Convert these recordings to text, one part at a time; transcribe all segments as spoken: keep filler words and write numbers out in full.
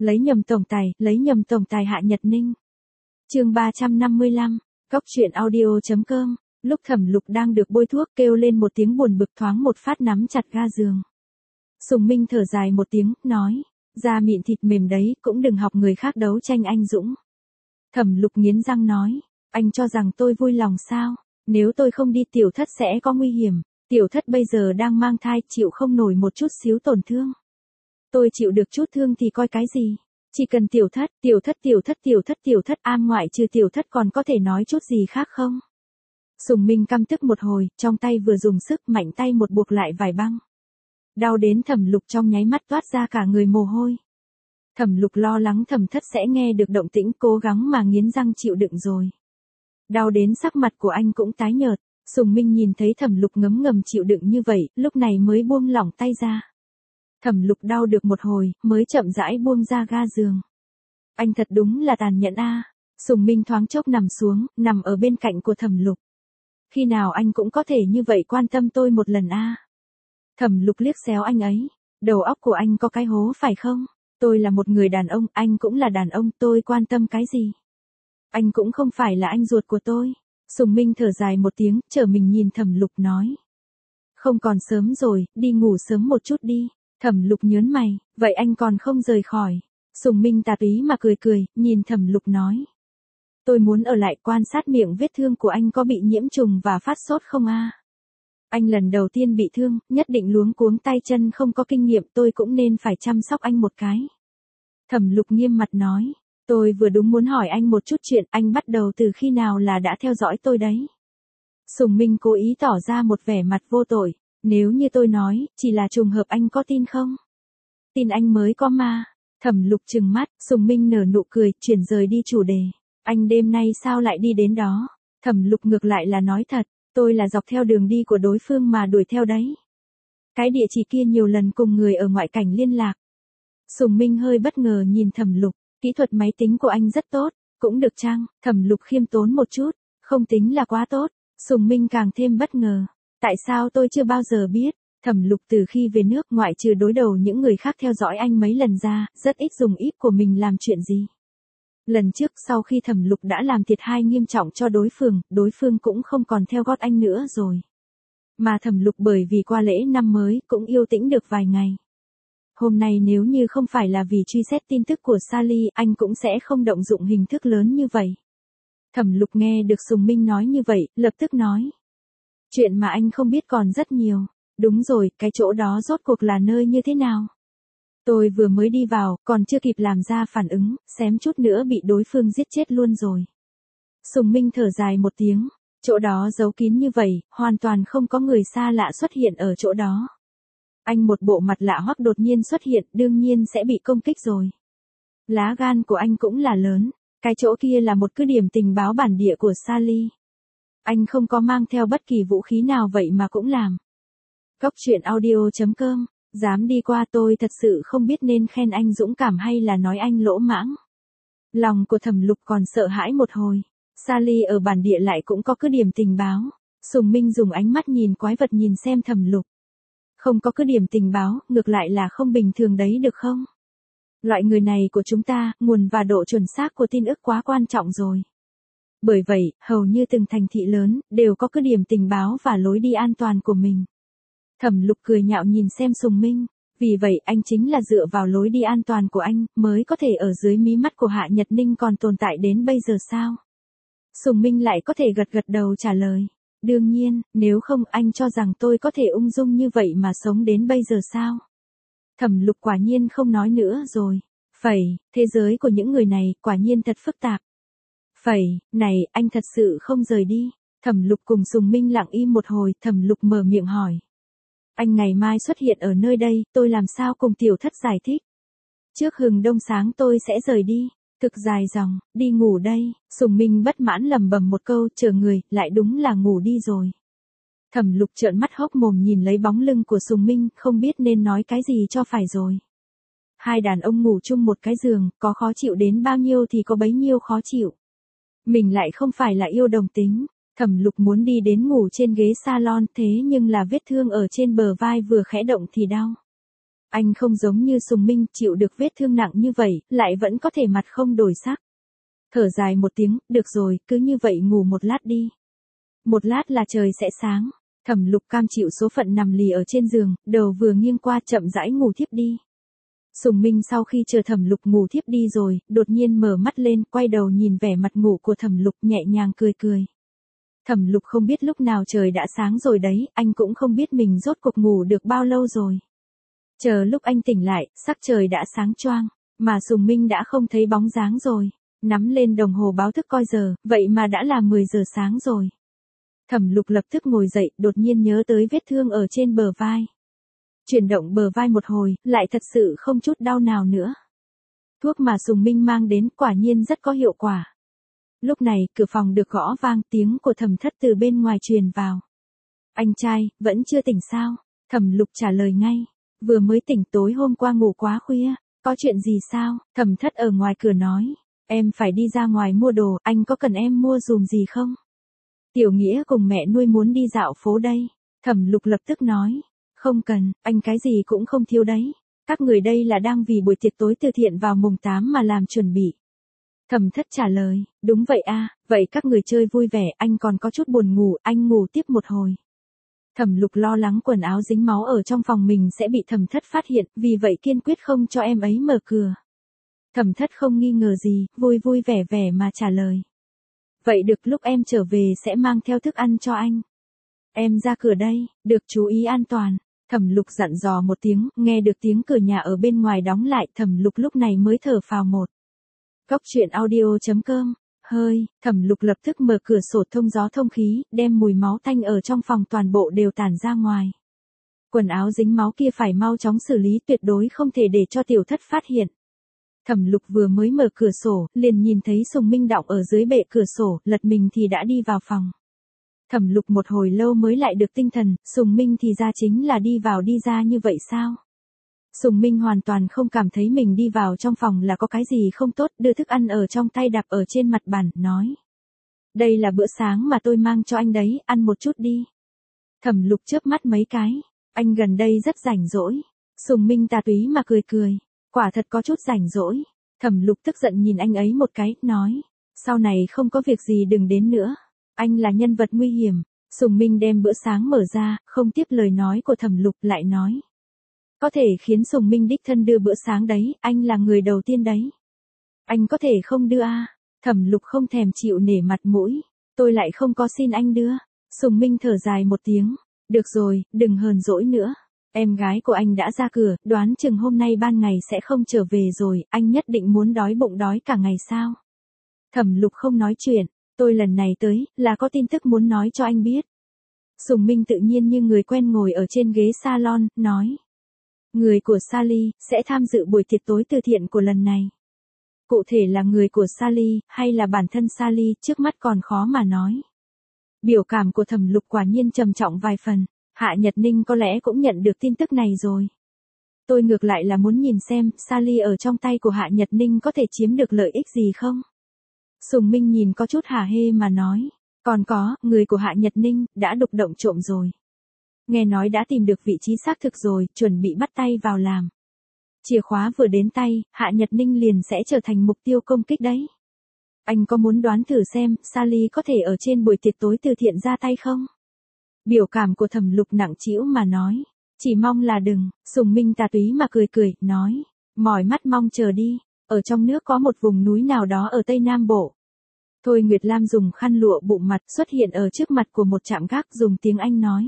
Lấy nhầm tổng tài, lấy nhầm tổng tài Hạ Nhật Ninh. Chương ba trăm năm mươi lăm, Cóc truyện audio chấm com. Lúc Thẩm Lục đang được bôi thuốc kêu lên một tiếng buồn bực thoáng một phát nắm chặt ga giường. Sùng Minh thở dài một tiếng, nói, da mịn thịt mềm đấy, cũng đừng học người khác đấu tranh anh dũng. Thẩm Lục nghiến răng nói, anh cho rằng tôi vui lòng sao? Nếu tôi không đi tiểu thất sẽ có nguy hiểm, tiểu thất bây giờ đang mang thai, chịu không nổi một chút xíu tổn thương. Tôi chịu được chút thương thì coi cái gì? Chỉ cần tiểu thất, tiểu thất tiểu thất tiểu thất tiểu thất am ngoại trừ tiểu thất còn có thể nói chút gì khác không? Sùng Minh căm tức một hồi, trong tay vừa dùng sức mạnh tay một buộc lại vải băng. Đau đến Thẩm Lục trong nháy mắt toát ra cả người mồ hôi. Thẩm Lục lo lắng Thẩm Thất sẽ nghe được động tĩnh, cố gắng mà nghiến răng chịu đựng rồi. Đau đến sắc mặt của anh cũng tái nhợt, Sùng Minh nhìn thấy Thẩm Lục ngấm ngầm chịu đựng như vậy, lúc này mới buông lỏng tay ra. Thẩm Lục đau được một hồi, mới chậm rãi buông ra ga giường. Anh thật đúng là tàn nhẫn a. Sùng Minh thoáng chốc nằm xuống, nằm ở bên cạnh của Thẩm Lục. Khi nào anh cũng có thể như vậy quan tâm tôi một lần a. Thẩm Lục liếc xéo anh ấy, đầu óc của anh có cái hố phải không? Tôi là một người đàn ông, anh cũng là đàn ông, tôi quan tâm cái gì? Anh cũng không phải là anh ruột của tôi. Sùng Minh thở dài một tiếng, trở mình nhìn Thẩm Lục nói. Không còn sớm rồi, đi ngủ sớm một chút đi. Thẩm Lục nhớn mày, vậy anh còn không rời khỏi. Sùng Minh tà túy mà cười cười, nhìn Thẩm Lục nói. Tôi muốn ở lại quan sát miệng vết thương của anh có bị nhiễm trùng và phát sốt không a? Anh lần đầu tiên bị thương, nhất định luống cuống tay chân không có kinh nghiệm, tôi cũng nên phải chăm sóc anh một cái. Thẩm Lục nghiêm mặt nói, tôi vừa đúng muốn hỏi anh một chút chuyện, anh bắt đầu từ khi nào là đã theo dõi tôi đấy? Sùng Minh cố ý tỏ ra một vẻ mặt vô tội, nếu như tôi nói, chỉ là trùng hợp anh có tin không? Tin anh mới có mà. Thẩm Lục trừng mắt, Sùng Minh nở nụ cười, chuyển rời đi chủ đề. Anh đêm nay sao lại đi đến đó? Thẩm Lục ngược lại là nói thật, tôi là dọc theo đường đi của đối phương mà đuổi theo đấy. Cái địa chỉ kia nhiều lần cùng người ở ngoại cảnh liên lạc. Sùng Minh hơi bất ngờ nhìn Thẩm Lục, kỹ thuật máy tính của anh rất tốt, cũng được chăng? Thẩm Lục khiêm tốn một chút, không tính là quá tốt. Sùng Minh càng thêm bất ngờ, tại sao tôi chưa bao giờ biết? Thẩm Lục từ khi về nước ngoại trừ đối đầu những người khác theo dõi anh mấy lần ra, rất ít dùng íp của mình làm chuyện gì. Lần trước sau khi Thẩm Lục đã làm thiệt hại nghiêm trọng cho đối phương, đối phương cũng không còn theo gót anh nữa rồi. Mà Thẩm Lục bởi vì qua lễ năm mới cũng yêu tĩnh được vài ngày. Hôm nay nếu như không phải là vì truy xét tin tức của Sally, anh cũng sẽ không động dụng hình thức lớn như vậy. Thẩm Lục nghe được Sùng Minh nói như vậy, lập tức nói. Chuyện mà anh không biết còn rất nhiều. Đúng rồi, cái chỗ đó rốt cuộc là nơi như thế nào? Tôi vừa mới đi vào, còn chưa kịp làm ra phản ứng, xém chút nữa bị đối phương giết chết luôn rồi. Sùng Minh thở dài một tiếng, chỗ đó giấu kín như vậy, hoàn toàn không có người xa lạ xuất hiện ở chỗ đó. Anh một bộ mặt lạ hoắc đột nhiên xuất hiện, đương nhiên sẽ bị công kích rồi. Lá gan của anh cũng là lớn, cái chỗ kia là một cứ điểm tình báo bản địa của Sally. Anh không có mang theo bất kỳ vũ khí nào vậy mà cũng làm. Cóc truyện audio chấm com, dám đi qua tôi thật sự không biết nên khen anh dũng cảm hay là nói anh lỗ mãng. Lòng của Thẩm Lục còn sợ hãi một hồi. Sally ở bản địa lại cũng có cứ điểm tình báo. Sùng Minh dùng ánh mắt nhìn quái vật nhìn xem Thẩm Lục. Không có cứ điểm tình báo, ngược lại là không bình thường đấy được không? Loại người này của chúng ta, nguồn và độ chuẩn xác của tin ức quá quan trọng rồi. Bởi vậy, hầu như từng thành thị lớn, đều có cứ điểm tình báo và lối đi an toàn của mình. Thẩm Lục cười nhạo nhìn xem Sùng Minh, vì vậy anh chính là dựa vào lối đi an toàn của anh, mới có thể ở dưới mí mắt của Hạ Nhật Ninh còn tồn tại đến bây giờ sao? Sùng Minh lại có thể gật gật đầu trả lời, đương nhiên, nếu không anh cho rằng tôi có thể ung dung như vậy mà sống đến bây giờ sao? Thẩm Lục quả nhiên không nói nữa rồi, phẩy, thế giới của những người này quả nhiên thật phức tạp. Phẩy, này, anh thật sự không rời đi. Thẩm Lục cùng Sùng Minh lặng im một hồi, Thẩm Lục mở miệng hỏi. Anh ngày mai xuất hiện ở nơi đây, tôi làm sao cùng tiểu thất giải thích? Trước hừng đông sáng tôi sẽ rời đi, thực dài dòng, đi ngủ đây. Sùng Minh bất mãn lầm bầm một câu, chờ người, lại đúng là ngủ đi rồi. Thẩm Lục trợn mắt hốc mồm nhìn lấy bóng lưng của Sùng Minh, không biết nên nói cái gì cho phải rồi. Hai đàn ông ngủ chung một cái giường, có khó chịu đến bao nhiêu thì có bấy nhiêu khó chịu. Mình lại không phải là yêu đồng tính. Thẩm Lục muốn đi đến ngủ trên ghế salon, thế nhưng là vết thương ở trên bờ vai vừa khẽ động thì đau. Anh không giống như Sùng Minh chịu được vết thương nặng như vậy, lại vẫn có thể mặt không đổi sắc. Thở dài một tiếng, được rồi, cứ như vậy ngủ một lát đi. Một lát là trời sẽ sáng. Thẩm Lục cam chịu số phận nằm lì ở trên giường, đầu vừa nghiêng qua chậm rãi ngủ thiếp đi. Sùng Minh sau khi chờ Thẩm Lục ngủ thiếp đi rồi, đột nhiên mở mắt lên, quay đầu nhìn vẻ mặt ngủ của Thẩm Lục nhẹ nhàng cười cười. Thẩm Lục không biết lúc nào trời đã sáng rồi đấy, anh cũng không biết mình rốt cuộc ngủ được bao lâu rồi. Chờ lúc anh tỉnh lại, sắc trời đã sáng choang, mà Sùng Minh đã không thấy bóng dáng rồi. Nắm lên đồng hồ báo thức coi giờ, vậy mà đã là mười giờ sáng rồi. Thẩm Lục lập tức ngồi dậy, đột nhiên nhớ tới vết thương ở trên bờ vai. Chuyển động bờ vai một hồi, lại thật sự không chút đau nào nữa. Thuốc mà Sùng Minh mang đến quả nhiên rất có hiệu quả. Lúc này, cửa phòng được gõ vang, tiếng của Thẩm Thất từ bên ngoài truyền vào. Anh trai, vẫn chưa tỉnh sao? Thẩm Lục trả lời ngay. Vừa mới tỉnh, tối hôm qua ngủ quá khuya. Có chuyện gì sao? Thẩm Thất ở ngoài cửa nói. Em phải đi ra ngoài mua đồ, anh có cần em mua dùm gì không? Tiểu Nghĩa cùng mẹ nuôi muốn đi dạo phố đây. Thẩm Lục lập tức nói. Không cần, anh cái gì cũng không thiếu đấy. Các người đây là đang vì buổi tiệc tối từ thiện vào mùng tám mà làm chuẩn bị. Thẩm Thất trả lời, đúng vậy a, vậy các người chơi vui vẻ, anh còn có chút buồn ngủ, anh ngủ tiếp một hồi. Thẩm Lục lo lắng quần áo dính máu ở trong phòng mình sẽ bị Thẩm Thất phát hiện, vì vậy kiên quyết không cho em ấy mở cửa. Thẩm Thất không nghi ngờ gì, vui vui vẻ vẻ mà trả lời. Vậy được, lúc em trở về sẽ mang theo thức ăn cho anh. Em ra cửa đây, được chú ý an toàn. Thẩm Lục dặn dò một tiếng, nghe được tiếng cửa nhà ở bên ngoài đóng lại, Thẩm Lục lúc này mới thở phào một. Cóc truyện audio chấm com, hơi, Thẩm Lục lập tức mở cửa sổ thông gió thông khí, đem mùi máu tanh ở trong phòng toàn bộ đều tản ra ngoài. Quần áo dính máu kia phải mau chóng xử lý, tuyệt đối không thể để cho Tiểu Thất phát hiện. Thẩm Lục vừa mới mở cửa sổ, liền nhìn thấy Sùng Minh đọng ở dưới bệ cửa sổ, lật mình thì đã đi vào phòng. Thẩm Lục một hồi lâu mới lại được tinh thần, Sùng Minh thì ra chính là đi vào đi ra như vậy sao? Sùng Minh hoàn toàn không cảm thấy mình đi vào trong phòng là có cái gì không tốt, đưa thức ăn ở trong tay đạp ở trên mặt bàn, nói. Đây là bữa sáng mà tôi mang cho anh đấy, ăn một chút đi. Thẩm Lục chớp mắt mấy cái, anh gần đây rất rảnh rỗi. Sùng Minh tà túy mà cười cười, quả thật có chút rảnh rỗi. Thẩm Lục tức giận nhìn anh ấy một cái, nói. Sau này không có việc gì đừng đến nữa. Anh là nhân vật nguy hiểm. Sùng Minh đem bữa sáng mở ra, không tiếp lời nói của Thẩm Lục, lại nói. Có thể khiến Sùng Minh đích thân đưa bữa sáng đấy, anh là người đầu tiên đấy. Anh có thể không đưa à? Thẩm Lục không thèm chịu nể mặt mũi. Tôi lại không có xin anh đưa. Sùng Minh thở dài một tiếng. Được rồi, đừng hờn dỗi nữa. Em gái của anh đã ra cửa, đoán chừng hôm nay ban ngày sẽ không trở về rồi, anh nhất định muốn đói bụng đói cả ngày sao? Thẩm Lục không nói chuyện. Tôi lần này tới, là có tin tức muốn nói cho anh biết. Sùng Minh tự nhiên như người quen ngồi ở trên ghế salon, nói. Người của Sally, sẽ tham dự buổi tiệc tối từ thiện của lần này. Cụ thể là người của Sally, hay là bản thân Sally, trước mắt còn khó mà nói. Biểu cảm của Thẩm Lục quả nhiên trầm trọng vài phần, Hạ Nhật Ninh có lẽ cũng nhận được tin tức này rồi. Tôi ngược lại là muốn nhìn xem, Sally ở trong tay của Hạ Nhật Ninh có thể chiếm được lợi ích gì không? Sùng Minh nhìn có chút hả hê mà nói. Còn có, người của Hạ Nhật Ninh, đã đục động trộm rồi. Nghe nói đã tìm được vị trí xác thực rồi, chuẩn bị bắt tay vào làm. Chìa khóa vừa đến tay, Hạ Nhật Ninh liền sẽ trở thành mục tiêu công kích đấy. Anh có muốn đoán thử xem, Sally có thể ở trên buổi tiệc tối từ thiện ra tay không? Biểu cảm của Thẩm Lục nặng trĩu mà nói. Chỉ mong là đừng. Sùng Minh tà túy mà cười cười, nói. Mỏi mắt mong chờ đi. Ở trong nước có một vùng núi nào đó ở Tây Nam Bộ. Thôi Nguyệt Lam dùng khăn lụa bụm mặt xuất hiện ở trước mặt của một trạm gác, dùng tiếng Anh nói.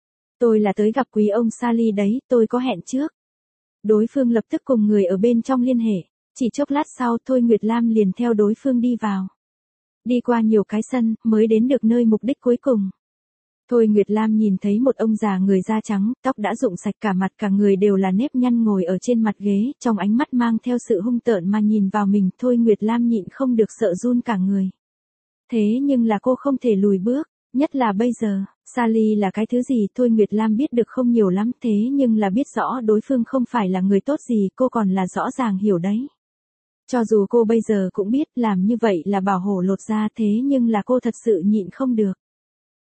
Tôi là tới gặp quý ông Sally đấy, tôi có hẹn trước. Đối phương lập tức cùng người ở bên trong liên hệ. Chỉ chốc lát sau Thôi Nguyệt Lam liền theo đối phương đi vào. Đi qua nhiều cái sân, mới đến được nơi mục đích cuối cùng. Thôi Nguyệt Lam nhìn thấy một ông già người da trắng, tóc đã rụng sạch, cả mặt cả người đều là nếp nhăn, ngồi ở trên mặt ghế, trong ánh mắt mang theo sự hung tợn mà nhìn vào mình. Thôi Nguyệt Lam nhịn không được sợ run cả người. Thế nhưng là cô không thể lùi bước, nhất là bây giờ. Sally là cái thứ gì Thôi Nguyệt Lam biết được không nhiều lắm, thế nhưng là biết rõ đối phương không phải là người tốt gì, cô còn là rõ ràng hiểu đấy. Cho dù cô bây giờ cũng biết làm như vậy là bảo hổ lột ra, thế nhưng là cô thật sự nhịn không được.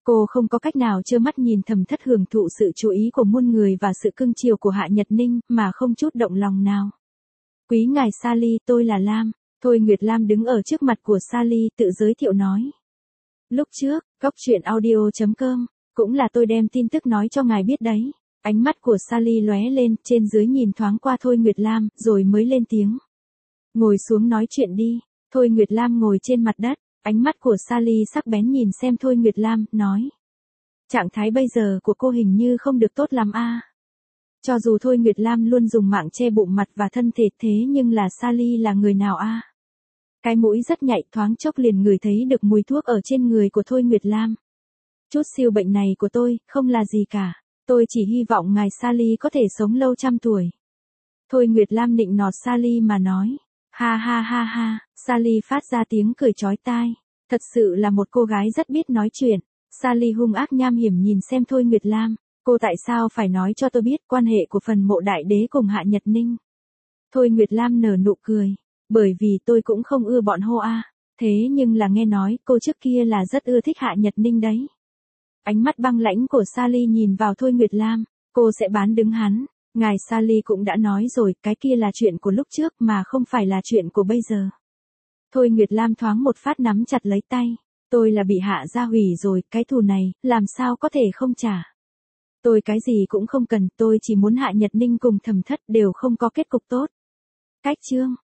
Cô không có cách nào trơ mắt nhìn Thẩm Thất hưởng thụ sự chú ý của muôn người và sự cưng chiều của Hạ Nhật Ninh, mà không chút động lòng nào. Quý ngài Sally, tôi là Lam. Thôi Nguyệt Lam đứng ở trước mặt của Sally tự giới thiệu nói. Lúc trước, Cóc Truyện Audio chấm com, cũng là tôi đem tin tức nói cho ngài biết đấy. Ánh mắt của Sally lóe lên, trên dưới nhìn thoáng qua Thôi Nguyệt Lam, rồi mới lên tiếng. Ngồi xuống nói chuyện đi. Thôi Nguyệt Lam ngồi trên mặt đất, ánh mắt của Sally sắc bén nhìn xem Thôi Nguyệt Lam, nói. Trạng thái bây giờ của cô hình như không được tốt lắm a. Cho dù Thôi Nguyệt Lam luôn dùng mạng che bụng mặt và thân thể thế nhưng là Sally là người nào a? Cái mũi rất nhạy, thoáng chốc liền ngửi thấy được mùi thuốc ở trên người của Thôi Nguyệt Lam. Chút siêu bệnh này của tôi, không là gì cả. Tôi chỉ hy vọng ngài Sally có thể sống lâu trăm tuổi. Thôi Nguyệt Lam nịnh nọt Sally mà nói. Ha ha ha ha, Sally phát ra tiếng cười chói tai. Thật sự là một cô gái rất biết nói chuyện. Sally hung ác nham hiểm nhìn xem Thôi Nguyệt Lam. Cô tại sao phải nói cho tôi biết quan hệ của phần mộ đại đế cùng Hạ Nhật Ninh? Thôi Nguyệt Lam nở nụ cười. Bởi vì tôi cũng không ưa bọn hô a. Thế nhưng là nghe nói cô trước kia là rất ưa thích Hạ Nhật Ninh đấy. Ánh mắt băng lãnh của Sally nhìn vào Thôi Nguyệt Lam. Cô sẽ bán đứng hắn. Ngài Sally cũng đã nói rồi, cái kia là chuyện của lúc trước mà không phải là chuyện của bây giờ. Thôi Nguyệt Lam thoáng một phát nắm chặt lấy tay. Tôi là bị Hạ gia hủy rồi, cái thù này, làm sao có thể không trả. Tôi cái gì cũng không cần, tôi chỉ muốn Hạ Nhật Ninh cùng Thẩm Thất đều không có kết cục tốt. Cách chương